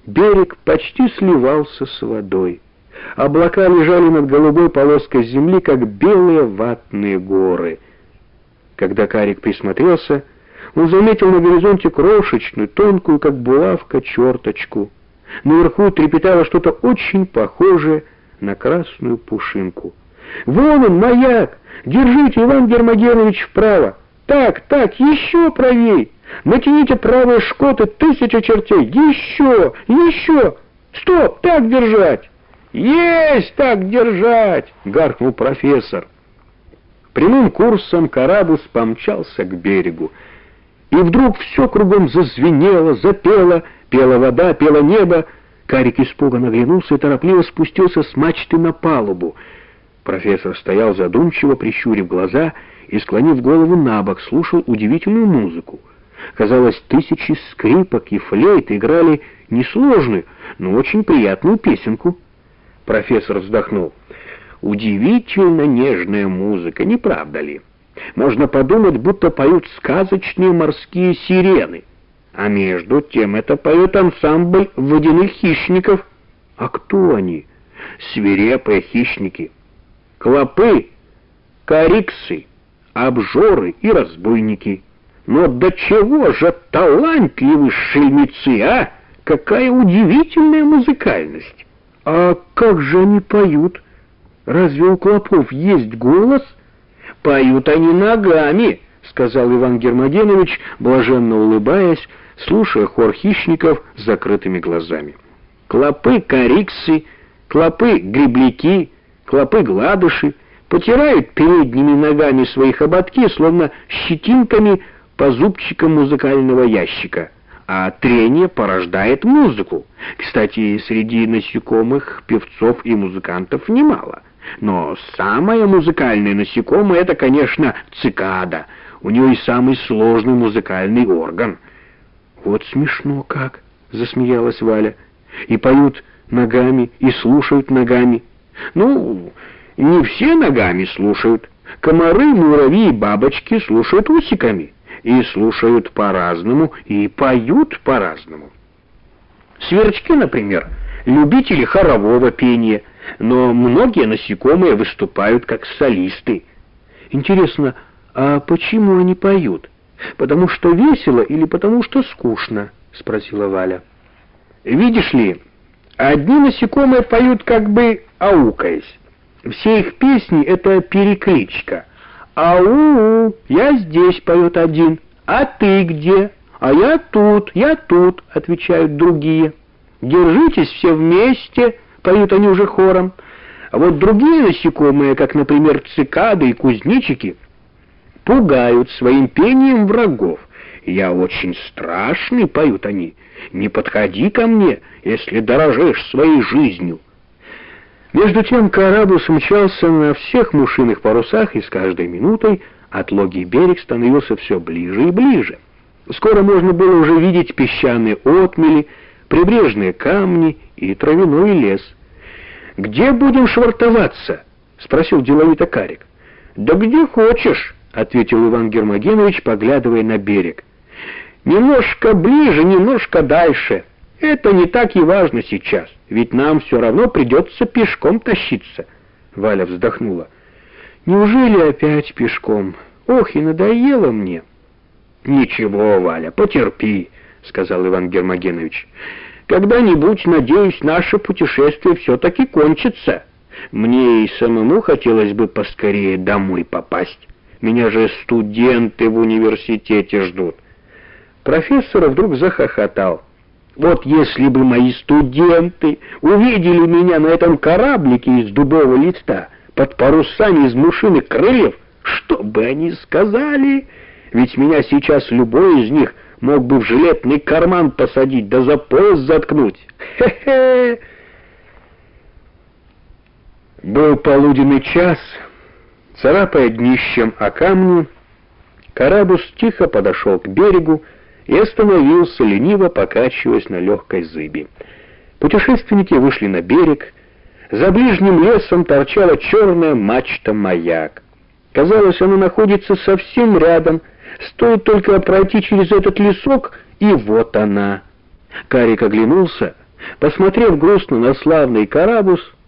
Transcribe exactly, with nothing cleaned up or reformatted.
Берег почти сливался с водой. Облака лежали над голубой полоской земли, как белые ватные горы. Когда Карик присмотрелся, он заметил на горизонте крошечную, тонкую, как булавка, черточку. Наверху трепетало что-то очень похожее на красную пушинку. «Вон он, маяк! Держите, Иван Гермогенович, вправо! Так, так, еще правей! Натяните правые шкоты, тысяча чертей! Еще, еще! Стоп, так держать!» «Есть так держать!» — гаркнул профессор. Прямым курсом Карабус помчался к берегу. И вдруг все кругом зазвенело, запело, пела вода, пело небо. Карик испуганно оглянулся и торопливо спустился с мачты на палубу. Профессор стоял задумчиво, прищурив глаза и, склонив голову набок, слушал удивительную музыку. Казалось, тысячи скрипок и флейт играли несложную, но очень приятную песенку. Профессор вздохнул. «Удивительно нежная музыка, не правда ли? Можно подумать, будто поют сказочные морские сирены. А между тем это поет ансамбль водяных хищников». «А кто они?» «Свирепые хищники. Клопы, кариксы, обжоры и разбойники. Но до чего же талантливы шельмецы, а? Какая удивительная музыкальность!» «А как же они поют? Разве у клопов есть голос?» «Поют они ногами», — сказал Иван Гермогенович, блаженно улыбаясь, слушая хор хищников с закрытыми глазами. «Клопы-кариксы, клопы-гребляки, клопы-гладыши потирают передними ногами своих ободки, словно щетинками по зубчикам музыкального ящика. А трение порождает музыку. Кстати, среди насекомых певцов и музыкантов немало. Но самое музыкальное насекомое — это, конечно, цикада. У нее и самый сложный музыкальный орган». «Вот смешно как!» — засмеялась Валя. «И поют ногами, и слушают ногами». «Ну, не все ногами слушают. Комары, муравьи и бабочки слушают усиками. И слушают по-разному, и поют по-разному. Сверчки, например, любители хорового пения, но многие насекомые выступают как солисты». «Интересно, а почему они поют? Потому что весело или потому что скучно?» — спросила Валя. «Видишь ли, одни насекомые поют как бы аукаясь. Все их песни — это перекличка. «Ау, я здесь», — поет один. «А ты где?» «А я тут, я тут», — отвечают другие. «Держитесь все вместе», — поют они уже хором. А вот другие насекомые, как, например, цикады и кузнечики, пугают своим пением врагов. «Я очень страшный», — поют они. «Не подходи ко мне, если дорожишь своей жизнью». Между тем Карабус мчался на всех мушиных парусах, и с каждой минутой отлогий берег становился все ближе и ближе. Скоро можно было уже видеть песчаные отмели, прибрежные камни и травяной лес. «Где будем швартоваться?» — спросил деловито Карик. «Да где хочешь», — ответил Иван Гермогенович, поглядывая на берег. «Немножко ближе, немножко дальше. Это не так и важно сейчас, ведь нам все равно придется пешком тащиться». Валя вздохнула. «Неужели опять пешком? Ох, и надоело мне». «Ничего, Валя, потерпи», — сказал Иван Гермогенович. «Когда-нибудь, надеюсь, наше путешествие все-таки кончится. Мне и самому хотелось бы поскорее домой попасть. Меня же студенты в университете ждут». Профессор вдруг захохотал. «Вот если бы мои студенты увидели меня на этом кораблике из дубового листа под парусами из мушиных крыльев, что бы они сказали? Ведь меня сейчас любой из них мог бы в жилетный карман посадить, да за пояс заткнуть. Хе-хе!» Был полуденный час. Царапая днищем о камни, Карабус тихо подошел к берегу и остановился, лениво покачиваясь на легкой зыби. Путешественники вышли на берег. За ближним лесом торчала черная мачта-маяк. Казалось, она находится совсем рядом. Стоит только пройти через этот лесок, и вот она. Карик оглянулся. Посмотрев грустно на славный Карабус,